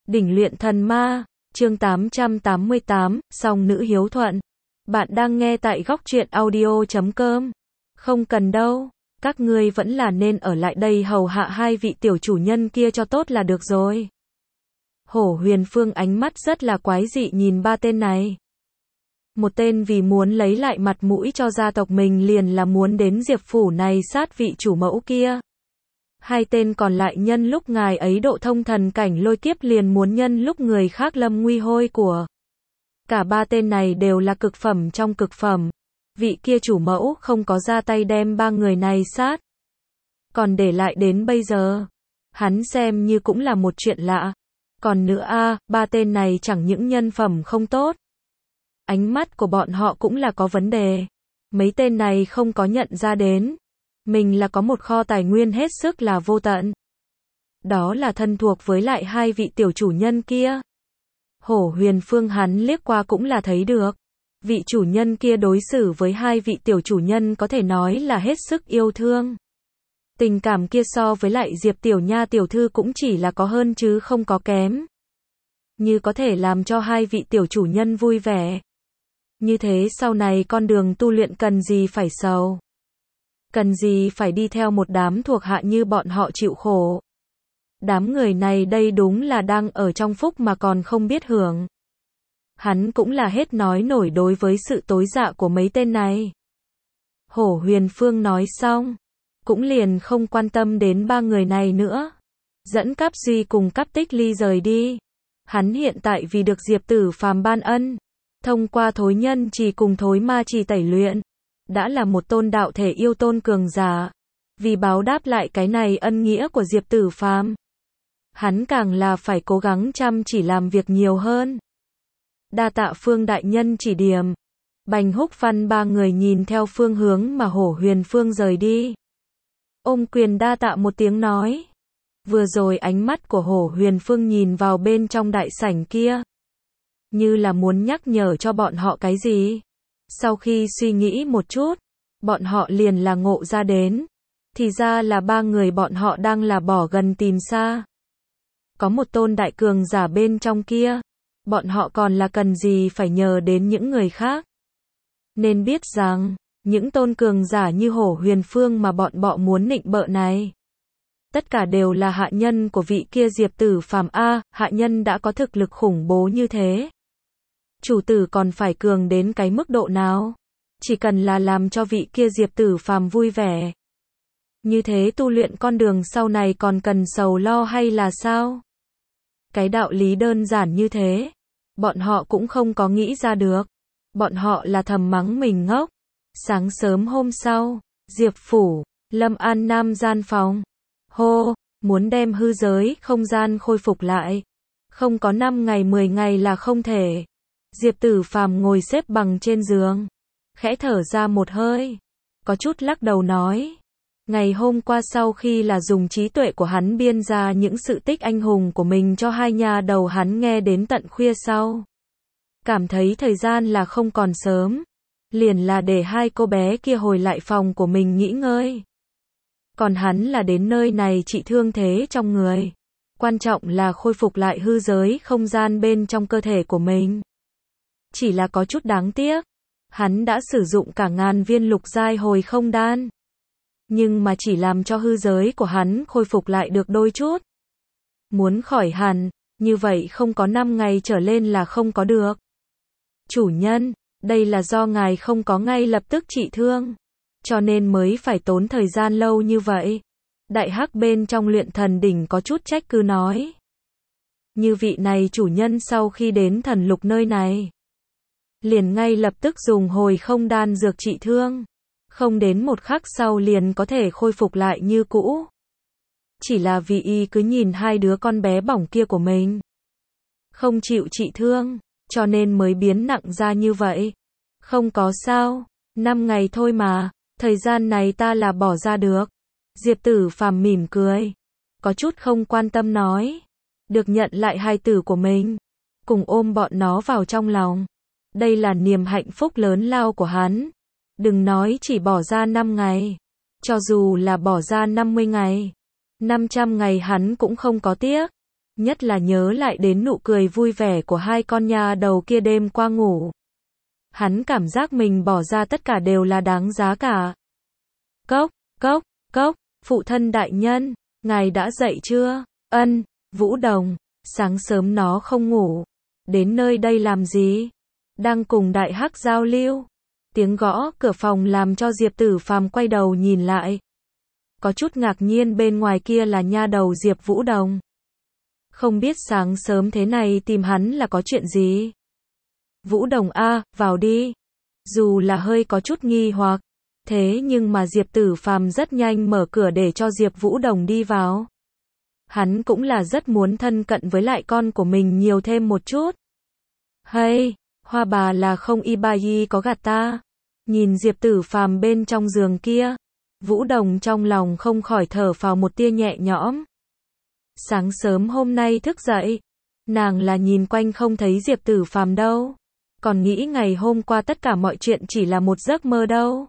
Đỉnh luyện thần ma, chương 888, song nữ hiếu thuận. Bạn đang nghe tại góc truyện audio.com. Không cần đâu, các ngươi vẫn là nên ở lại đây hầu hạ hai vị tiểu chủ nhân kia cho tốt là được rồi. Hổ Huyền Phương ánh mắt rất là quái dị nhìn ba tên này. Một tên vì muốn lấy lại mặt mũi cho gia tộc mình liền là muốn đến Diệp phủ này sát vị chủ mẫu kia. Hai tên còn lại nhân lúc ngài ấy độ thông thần cảnh lôi kiếp liền muốn nhân lúc người khác lâm nguy hôi của. Cả ba tên này đều là cực phẩm trong cực phẩm. Vị kia chủ mẫu không có ra tay đem ba người này sát. Còn để lại đến bây giờ. Hắn xem như cũng là một chuyện lạ. Còn nữa ba tên này chẳng những nhân phẩm không tốt. Ánh mắt của bọn họ cũng là có vấn đề. Mấy tên này không có nhận ra đến. Mình là có một kho tài nguyên hết sức là vô tận. Đó là thân thuộc với lại hai vị tiểu chủ nhân kia. Hổ Huyền Phương hắn liếc qua cũng là thấy được. Vị chủ nhân kia đối xử với hai vị tiểu chủ nhân có thể nói là hết sức yêu thương. Tình cảm kia so với lại Diệp tiểu nha tiểu thư cũng chỉ là có hơn chứ không có kém. Như có thể làm cho hai vị tiểu chủ nhân vui vẻ. Như thế sau này con đường tu luyện cần gì phải sầu. Cần gì phải đi theo một đám thuộc hạ như bọn họ chịu khổ. Đám người này đây đúng là đang ở trong phúc mà còn không biết hưởng. Hắn cũng là hết nói nổi đối với sự tối dạ của mấy tên này. Hổ Huyền Phương nói xong, cũng liền không quan tâm đến ba người này nữa. Dẫn Cáp Duy cùng Cáp Tích Ly rời đi. Hắn hiện tại vì được Diệp Tử Phàm ban ân, thông qua thối nhân chỉ cùng thối ma chỉ tẩy luyện, đã là một tôn đạo thể yêu tôn cường giả. Vì báo đáp lại cái này ân nghĩa của Diệp Tử Phàm, hắn càng là phải cố gắng chăm chỉ làm việc nhiều hơn. Đa tạ Phương đại nhân chỉ điểm. Bành Húc Văn ba người nhìn theo phương hướng mà Hổ Huyền Phương rời đi. Ôm quyền đa tạ một tiếng nói. Vừa rồi ánh mắt của Hổ Huyền Phương nhìn vào bên trong đại sảnh kia, như là muốn nhắc nhở cho bọn họ cái gì. Sau khi suy nghĩ một chút, bọn họ liền là ngộ ra đến. Thì ra là ba người bọn họ đang là bỏ gần tìm xa. Có một tôn đại cường giả bên trong kia. Bọn họ còn là cần gì phải nhờ đến những người khác. Nên biết rằng, những tôn cường giả như Hổ Huyền Phương mà bọn họ muốn nịnh bợ này. Tất cả đều là hạ nhân của vị kia Diệp Tử Phàm hạ nhân đã có thực lực khủng bố như thế. Chủ tử còn phải cường đến cái mức độ nào? Chỉ cần là làm cho vị kia Diệp Tử Phàm vui vẻ. Như thế tu luyện con đường sau này còn cần sầu lo hay là sao? Cái đạo lý đơn giản như thế, bọn họ cũng không có nghĩ ra được. Bọn họ là thầm mắng mình ngốc. Sáng sớm hôm sau, Diệp phủ, Lâm An Nam gian phòng. Hô, muốn đem hư giới không gian khôi phục lại. Không có 5 ngày 10 ngày là không thể. Diệp Tử Phàm ngồi xếp bằng trên giường, khẽ thở ra một hơi, có chút lắc đầu nói. Ngày hôm qua sau khi là dùng trí tuệ của hắn biên ra những sự tích anh hùng của mình cho hai nhà đầu hắn nghe đến tận khuya sau. Cảm thấy thời gian là không còn sớm. Liền là để hai cô bé kia hồi lại phòng của mình nghỉ ngơi. Còn hắn là đến nơi này trị thương thế trong người. Quan trọng là khôi phục lại hư giới không gian bên trong cơ thể của mình. Chỉ là có chút đáng tiếc. Hắn đã sử dụng cả 1000 viên lục giai hồi không đan. Nhưng mà chỉ làm cho hư giới của hắn khôi phục lại được đôi chút. Muốn khỏi hẳn, như vậy không có 5 ngày trở lên là không có được. Chủ nhân, đây là do ngài không có ngay lập tức trị thương, cho nên mới phải tốn thời gian lâu như vậy. Đại hắc bên trong luyện thần đỉnh có chút trách cứ nói. Như vị này chủ nhân sau khi đến thần lục nơi này, liền ngay lập tức dùng hồi không đan dược trị thương. Không đến một khắc sau liền có thể khôi phục lại như cũ. Chỉ là vì y cứ nhìn hai đứa con bé bỏng kia của mình, không chịu trị thương, cho nên mới biến nặng ra như vậy. Không có sao, 5 ngày thôi mà, thời gian này ta là bỏ ra được. Diệp Tử Phàm mỉm cười, có chút không quan tâm nói. Được nhận lại hai tử của mình, cùng ôm bọn nó vào trong lòng. Đây là niềm hạnh phúc lớn lao của hắn. Đừng nói chỉ bỏ ra 5 ngày. Cho dù là bỏ ra 50 ngày, 500 ngày hắn cũng không có tiếc. nhất là nhớ lại đến nụ cười vui vẻ của hai con nha đầu kia đêm qua ngủ. Hắn cảm giác mình bỏ ra tất cả đều là đáng giá cả. Cốc, cốc, cốc, phụ thân đại nhân, ngài đã dậy chưa? Ân, Vũ Đồng, sáng sớm nó không ngủ. Đến nơi đây làm gì? Đang cùng Đại Hắc giao lưu. Tiếng gõ cửa phòng làm cho Diệp Tử Phàm quay đầu nhìn lại. Có chút ngạc nhiên bên ngoài kia là nha đầu Diệp Vũ Đồng. Không biết sáng sớm thế này tìm hắn là có chuyện gì? Vũ Đồng a, vào đi. Dù là hơi có chút nghi hoặc, thế nhưng mà Diệp Tử Phàm rất nhanh mở cửa để cho Diệp Vũ Đồng đi vào. Hắn cũng là rất muốn thân cận với lại con của mình nhiều thêm một chút. Hay, Hoa bà là không y ba y có gạt ta. Nhìn Diệp Tử Phàm bên trong giường kia, Vũ Đồng trong lòng không khỏi thở phào một tia nhẹ nhõm. Sáng sớm hôm nay thức dậy, nàng là nhìn quanh không thấy Diệp Tử Phàm đâu, còn nghĩ ngày hôm qua tất cả mọi chuyện chỉ là một giấc mơ đâu.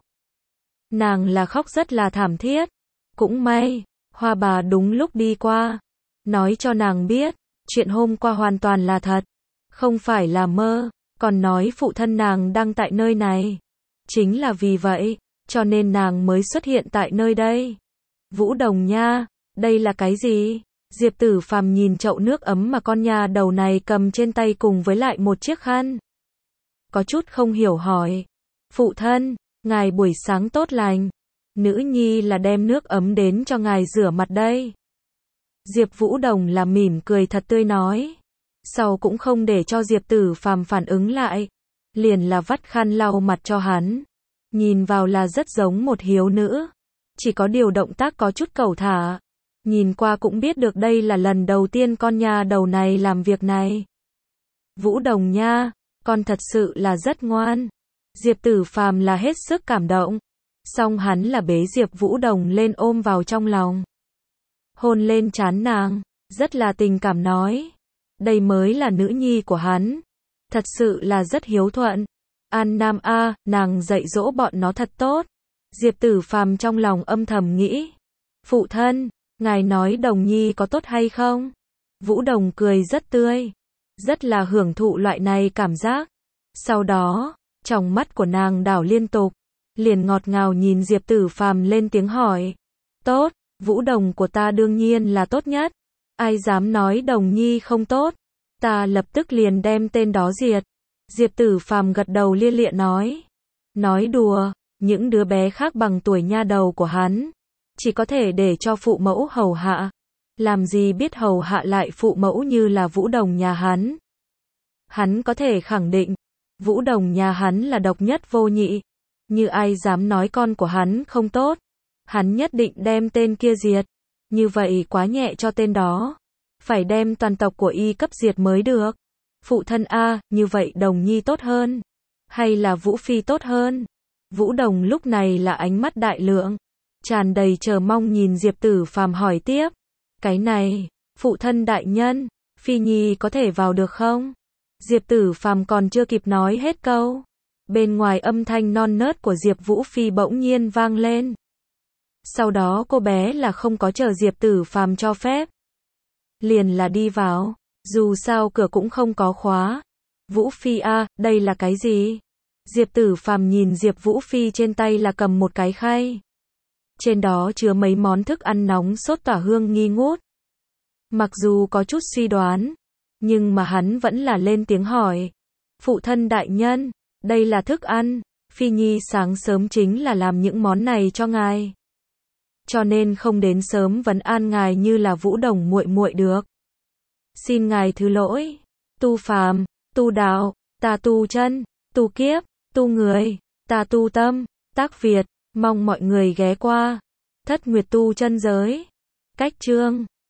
Nàng là khóc rất là thảm thiết. Cũng may, Hoa bà đúng lúc đi qua, nói cho nàng biết, chuyện hôm qua hoàn toàn là thật, không phải là mơ, còn nói phụ thân nàng đang tại nơi này. Chính là vì vậy, cho nên nàng mới xuất hiện tại nơi đây. Vũ Đồng nha, đây là cái gì? Diệp Tử Phàm nhìn chậu nước ấm mà con nha đầu này cầm trên tay cùng với lại một chiếc khăn. Có chút không hiểu hỏi. Phụ thân, ngài buổi sáng tốt lành. Nữ nhi là đem nước ấm đến cho ngài rửa mặt đây. Diệp Vũ Đồng là mỉm cười thật tươi nói. Sau cũng không để cho Diệp Tử Phàm phản ứng lại. Liền là vắt khăn lau mặt cho hắn. Nhìn vào là rất giống một hiếu nữ. Chỉ có điều động tác có chút cẩu thả. Nhìn qua cũng biết được đây là lần đầu tiên con nha đầu này làm việc này. Vũ Đồng nha, con thật sự là rất ngoan. Diệp Tử Phàm là hết sức cảm động. Xong hắn là bế Diệp Vũ Đồng lên ôm vào trong lòng. Hôn lên trán nàng, rất là tình cảm nói. Đây mới là nữ nhi của hắn. Thật sự là rất hiếu thuận. An Nam a, nàng dạy dỗ bọn nó thật tốt. Diệp Tử Phàm trong lòng âm thầm nghĩ. Phụ thân, ngài nói Đồng nhi có tốt hay không? Vũ Đồng cười rất tươi. Rất là hưởng thụ loại này cảm giác. Sau đó, trong mắt của nàng đảo liên tục. Liền ngọt ngào nhìn Diệp Tử Phàm lên tiếng hỏi. Tốt, Vũ Đồng của ta đương nhiên là tốt nhất. Ai dám nói Đồng nhi không tốt? Ta lập tức liền đem tên đó diệt. Diệp Tử Phàm gật đầu lia lịa nói. Nói đùa, những đứa bé khác bằng tuổi nha đầu của hắn. Chỉ có thể để cho phụ mẫu hầu hạ. Làm gì biết hầu hạ lại phụ mẫu như là Vũ Đồng nhà hắn. Hắn có thể khẳng định, Vũ Đồng nhà hắn là độc nhất vô nhị. Như ai dám nói con của hắn không tốt, hắn nhất định đem tên kia diệt. Như vậy quá nhẹ cho tên đó. Phải đem toàn tộc của y cấp diệt mới được. Phụ thân a, như vậy Đồng nhi tốt hơn. Hay là Vũ Phi tốt hơn? Vũ Đồng lúc này là ánh mắt đại lượng. Tràn đầy chờ mong nhìn Diệp Tử Phàm hỏi tiếp. Cái này, phụ thân đại nhân, Phi Nhi có thể vào được không? Diệp Tử Phàm còn chưa kịp nói hết câu. Bên ngoài âm thanh non nớt của Diệp Vũ Phi bỗng nhiên vang lên. Sau đó cô bé là không có chờ Diệp Tử Phàm cho phép. Liền là đi vào, dù sao cửa cũng không có khóa. Vũ Phi a, đây là cái gì? Diệp Tử Phàm nhìn Diệp Vũ Phi trên tay là cầm một cái khay. Trên đó chứa mấy món thức ăn nóng sốt tỏa hương nghi ngút. Mặc dù có chút suy đoán, nhưng mà hắn vẫn là lên tiếng hỏi. Phụ thân đại nhân, đây là thức ăn, Phi Nhi sáng sớm chính là làm những món này cho ngài. Cho nên không đến sớm vấn an ngài như là Vũ Đồng muội muội được. Xin ngài thứ lỗi. Tu phàm, tu đạo, ta tu chân, tu kiếp, tu người, ta tu tâm, tác Việt, mong mọi người ghé qua. Thất Nguyệt tu chân giới. Cách chương